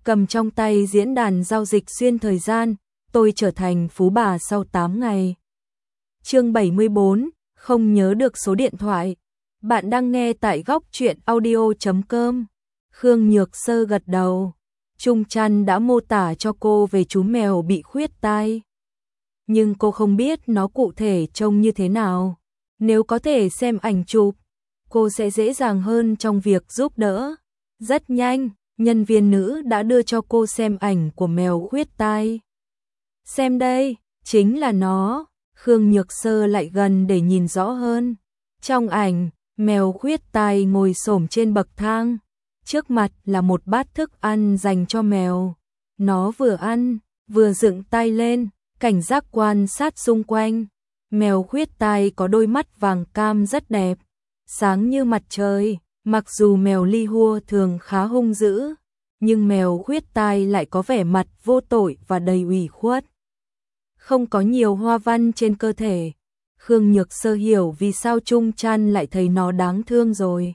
cầm trong tay diễn đàn giao dịch xuyên thời gian, tôi trở thành phú bà sau 8 ngày. Chương 74, không nhớ được số điện thoại. Bạn đang nghe tại góc truyện audio.com. Khương Nhược Sơ gật đầu. Trung Trăn đã mô tả cho cô về chú mèo bị khuyết tai. Nhưng cô không biết nó cụ thể trông như thế nào. Nếu có thể xem ảnh chụp, cô sẽ dễ dàng hơn trong việc giúp đỡ. Rất nhanh, nhân viên nữ đã đưa cho cô xem ảnh của mèo khuyết tai. Xem đây, chính là nó. Khương Nhược Sơ lại gần để nhìn rõ hơn. Trong ảnh, mèo khuyết tai ngồi xổm trên bậc thang. Trước mặt là một bát thức ăn dành cho mèo. Nó vừa ăn, vừa dựng tay lên, cảnh giác quan sát xung quanh. Mèo khuyết tai có đôi mắt vàng cam rất đẹp, sáng như mặt trời. Mặc dù mèo Li Hua thường khá hung dữ, nhưng mèo khuyết tai lại có vẻ mặt vô tội và đầy ủy khuất. Không có nhiều hoa văn trên cơ thể. Khương Nhược Sơ hiểu vì sao Trung Trăn lại thấy nó đáng thương rồi.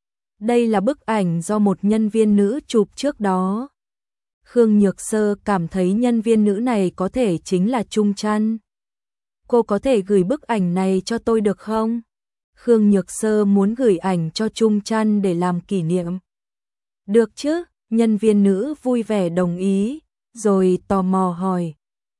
Đây là bức ảnh do một nhân viên nữ chụp trước đó. Khương Nhược Sơ cảm thấy nhân viên nữ này có thể chính là Trung Trăn. Cô có thể gửi bức ảnh này cho tôi được không? Khương Nhược Sơ muốn gửi ảnh cho Trung Trăn để làm kỷ niệm. Được chứ, nhân viên nữ vui vẻ đồng ý, rồi tò mò hỏi.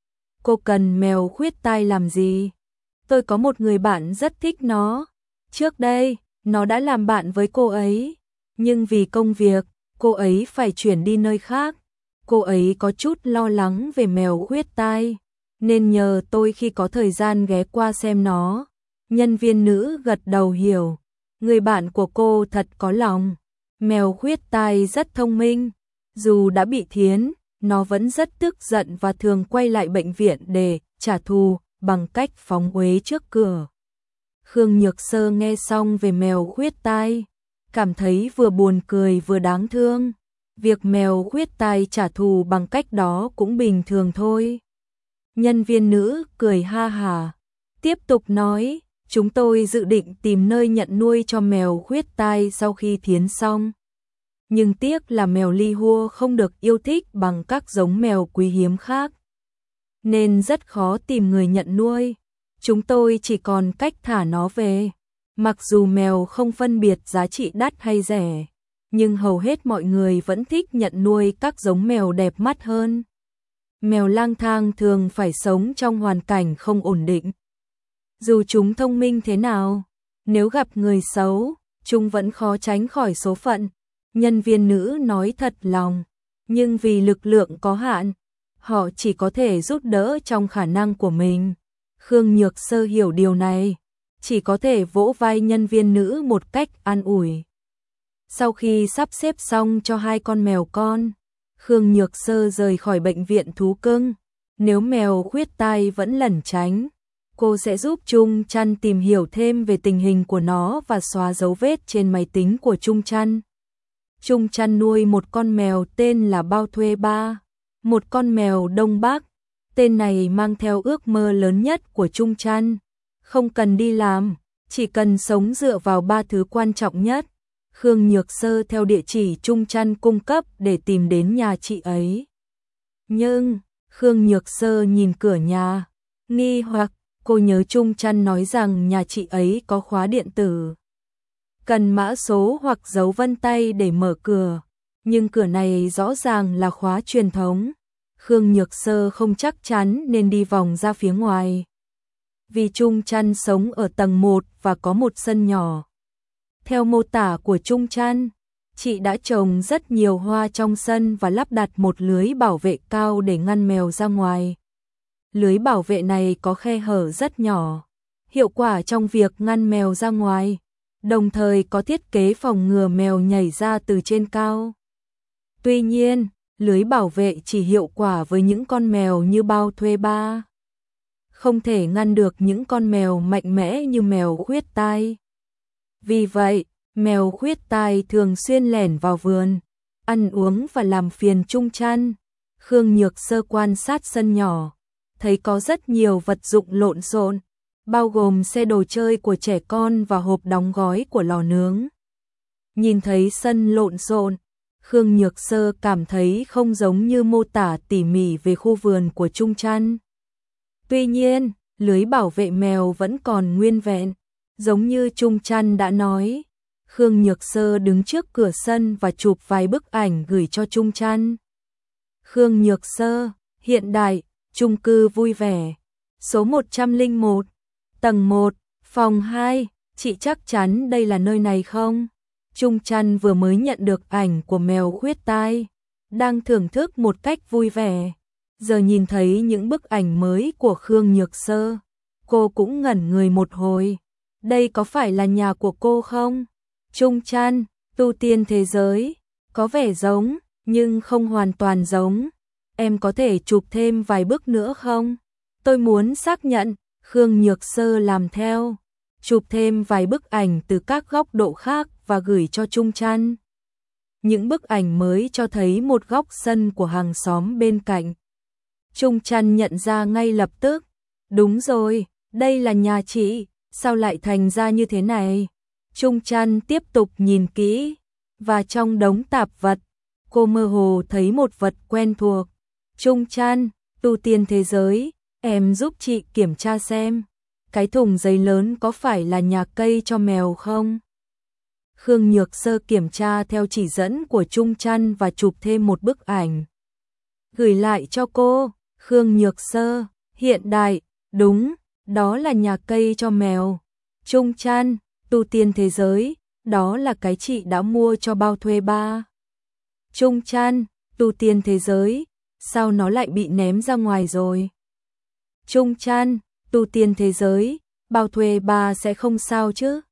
Cô cần mèo khuyết tai làm gì? Tôi có một người bạn rất thích nó. Trước đây, nó đã làm bạn với cô ấy. Nhưng vì công việc, cô ấy phải chuyển đi nơi khác. Cô ấy có chút lo lắng về mèo khuyết tai, nên nhờ tôi khi có thời gian ghé qua xem nó. Nhân viên nữ gật đầu hiểu. Người bạn của cô thật có lòng. Mèo khuyết tai rất thông minh. Dù đã bị thiến, nó vẫn rất tức giận và thường quay lại bệnh viện để trả thù bằng cách phóng uế trước cửa. Khương Nhược Sơ nghe xong về mèo khuyết tai, cảm thấy vừa buồn cười vừa đáng thương. Việc mèo khuyết tai trả thù bằng cách đó cũng bình thường thôi. Nhân viên nữ cười ha hả, tiếp tục nói, chúng tôi dự định tìm nơi nhận nuôi cho mèo khuyết tai sau khi thiến xong. Nhưng tiếc là mèo Li Hua không được yêu thích bằng các giống mèo quý hiếm khác, nên rất khó tìm người nhận nuôi. Chúng tôi chỉ còn cách thả nó về. Mặc dù mèo không phân biệt giá trị đắt hay rẻ, nhưng hầu hết mọi người vẫn thích nhận nuôi các giống mèo đẹp mắt hơn. Mèo lang thang thường phải sống trong hoàn cảnh không ổn định. Dù chúng thông minh thế nào, nếu gặp người xấu, chúng vẫn khó tránh khỏi số phận. Nhân viên nữ nói thật lòng, nhưng vì lực lượng có hạn, họ chỉ có thể giúp đỡ trong khả năng của mình. Khương Nhược Sơ hiểu điều này, chỉ có thể vỗ vai nhân viên nữ một cách an ủi. Sau khi sắp xếp xong cho 2 con mèo con, Khương Nhược Sơ rời khỏi bệnh viện thú cưng. Nếu mèo khuyết tai vẫn lẩn tránh, cô sẽ giúp Trung Trăn tìm hiểu thêm về tình hình của nó và xóa dấu vết trên máy tính của Trung Trăn. Trung Trăn nuôi một con mèo tên là Bao Thuê Ba, một con mèo Đông Bắc. Tên này mang theo ước mơ lớn nhất của Trung Trăn. Không cần đi làm, chỉ cần sống dựa vào 3 thứ quan trọng nhất. Khương Nhược Sơ theo địa chỉ Trung Trăn cung cấp để tìm đến nhà chị ấy. Nhưng, Khương Nhược Sơ nhìn cửa nhà, nghi hoặc, cô nhớ Trung Trăn nói rằng nhà chị ấy có khóa điện tử. Cần mã số hoặc dấu vân tay để mở cửa, nhưng cửa này rõ ràng là khóa truyền thống. Khương Nhược Sơ không chắc chắn nên đi vòng ra phía ngoài. Vì Trung Trăn sống ở tầng 1 và có một sân nhỏ. Theo mô tả của Trung Trăn, chị đã trồng rất nhiều hoa trong sân và lắp đặt một lưới bảo vệ cao để ngăn mèo ra ngoài. Lưới bảo vệ này có khe hở rất nhỏ, hiệu quả trong việc ngăn mèo ra ngoài, đồng thời có thiết kế phòng ngừa mèo nhảy ra từ trên cao. Tuy nhiên, lưới bảo vệ chỉ hiệu quả với những con mèo như Bao Thuê Ba, không thể ngăn được những con mèo mạnh mẽ như mèo khuyết tai. Vì vậy, mèo khuyết tai thường xuyên lẻn vào vườn, ăn uống và làm phiền Trung Trăn. Khương Nhược Sơ quan sát sân nhỏ, thấy có rất nhiều vật dụng lộn xộn, bao gồm xe đồ chơi của trẻ con và hộp đóng gói của lò nướng. Nhìn thấy sân lộn xộn, Khương Nhược Sơ cảm thấy không giống như mô tả tỉ mỉ về khu vườn của Trung Trăn. Tuy nhiên, lưới bảo vệ mèo vẫn còn nguyên vẹn, giống như Trung Trăn đã nói. Khương Nhược Sơ đứng trước cửa sân và chụp vài bức ảnh gửi cho Trung Trăn. Khương Nhược Sơ, hiện đại, chung cư vui vẻ, số 101, tầng 1, phòng 2, chị chắc chắn đây là nơi này không? Trung Trăn vừa mới nhận được ảnh của mèo khuyết tai, đang thưởng thức một cách vui vẻ. Giờ nhìn thấy những bức ảnh mới của Khương Nhược Sơ, cô cũng ngẩn người một hồi. Đây có phải là nhà của cô không? Trung Trăn, tu tiên thế giới, có vẻ giống, nhưng không hoàn toàn giống. Em có thể chụp thêm vài bức nữa không? Tôi muốn xác nhận. Khương Nhược Sơ làm theo, chụp thêm vài bức ảnh từ các góc độ khác và gửi cho Trung Trăn. Những bức ảnh mới cho thấy một góc sân của hàng xóm bên cạnh. Trung Trăn nhận ra ngay lập tức. Đúng rồi, đây là nhà chị, sao lại thành ra như thế này? Trung Trăn tiếp tục nhìn kỹ, và trong đống tạp vật, cô mơ hồ thấy một vật quen thuộc. Trung Trăn, tu tiên thế giới, em giúp chị kiểm tra xem, cái thùng giấy lớn có phải là nhà cây cho mèo không? Khương Nhược Sơ kiểm tra theo chỉ dẫn của Trung Trăn và chụp thêm một bức ảnh. Gửi lại cho cô. Khương Nhược Sơ, hiện đại, đúng, đó là nhà cây cho mèo. Trung Trăn, tu tiên thế giới, đó là cái chị đã mua cho bao thuê ba. Trung Trăn, tu tiên thế giới, sao nó lại bị ném ra ngoài rồi? Trung Trăn, tu tiên thế giới, bao thuê ba sẽ không sao chứ?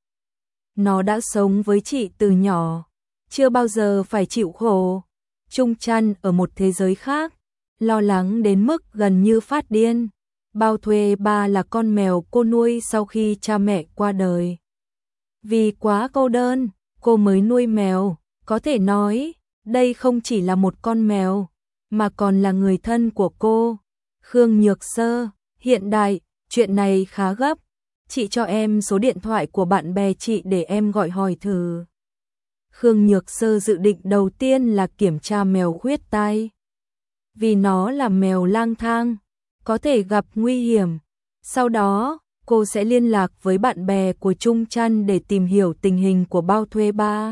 Nó đã sống với chị từ nhỏ, chưa bao giờ phải chịu khổ. Trung Trăn ở một thế giới khác, lo lắng đến mức gần như phát điên. Bao thuê ba là con mèo cô nuôi sau khi cha mẹ qua đời. Vì quá cô đơn, cô mới nuôi mèo. Có thể nói, đây không chỉ là một con mèo, mà còn là người thân của cô. Khương Nhược Sơ, hiện đại, chuyện này khá gấp. Chị cho em số điện thoại của bạn bè chị để em gọi hỏi thử. Khương Nhược Sơ dự định đầu tiên là kiểm tra mèo khuyết tai. Vì nó là mèo lang thang, có thể gặp nguy hiểm. Sau đó, cô sẽ liên lạc với bạn bè của Trung Trăn để tìm hiểu tình hình của bao thuê ba.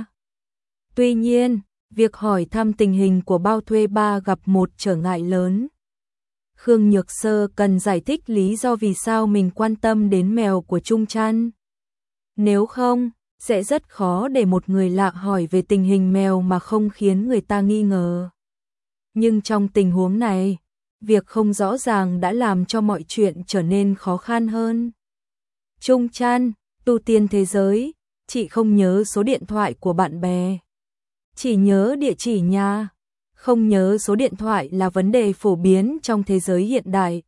Tuy nhiên, việc hỏi thăm tình hình của bao thuê ba gặp một trở ngại lớn. Khương Nhược Sơ cần giải thích lý do vì sao mình quan tâm đến mèo của Trung Trăn. Nếu không, sẽ rất khó để một người lạ hỏi về tình hình mèo mà không khiến người ta nghi ngờ. Nhưng trong tình huống này, việc không rõ ràng đã làm cho mọi chuyện trở nên khó khăn hơn. Trung Trăn, tu tiên thế giới, chị không nhớ số điện thoại của bạn bè. Chỉ nhớ địa chỉ nhà. Không nhớ số điện thoại là vấn đề phổ biến trong thế giới hiện đại.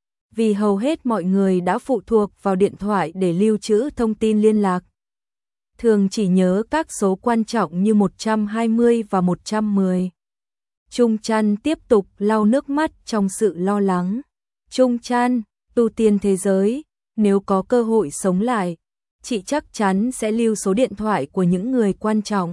Vì hầu hết mọi người đã phụ thuộc vào điện thoại để lưu trữ thông tin liên lạc. Thường chỉ nhớ các số quan trọng như 120 và 110. Trung Trăn tiếp tục lau nước mắt trong sự lo lắng. Trung Trăn, tu tiên thế giới, nếu có cơ hội sống lại, chị chắc chắn sẽ lưu số điện thoại của những người quan trọng.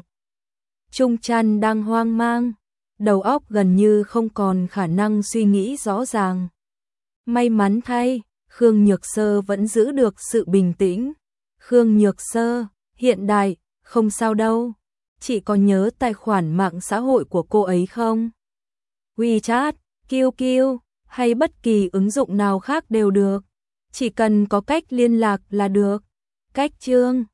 Trung Trăn đang hoang mang, đầu óc gần như không còn khả năng suy nghĩ rõ ràng. May mắn thay, Khương Nhược Sơ vẫn giữ được sự bình tĩnh. Khương Nhược Sơ, hiện đại, không sao đâu. Chị có nhớ tài khoản mạng xã hội của cô ấy không? WeChat, QQ hay bất kỳ ứng dụng nào khác đều được. Chỉ cần có cách liên lạc là được. Cách chương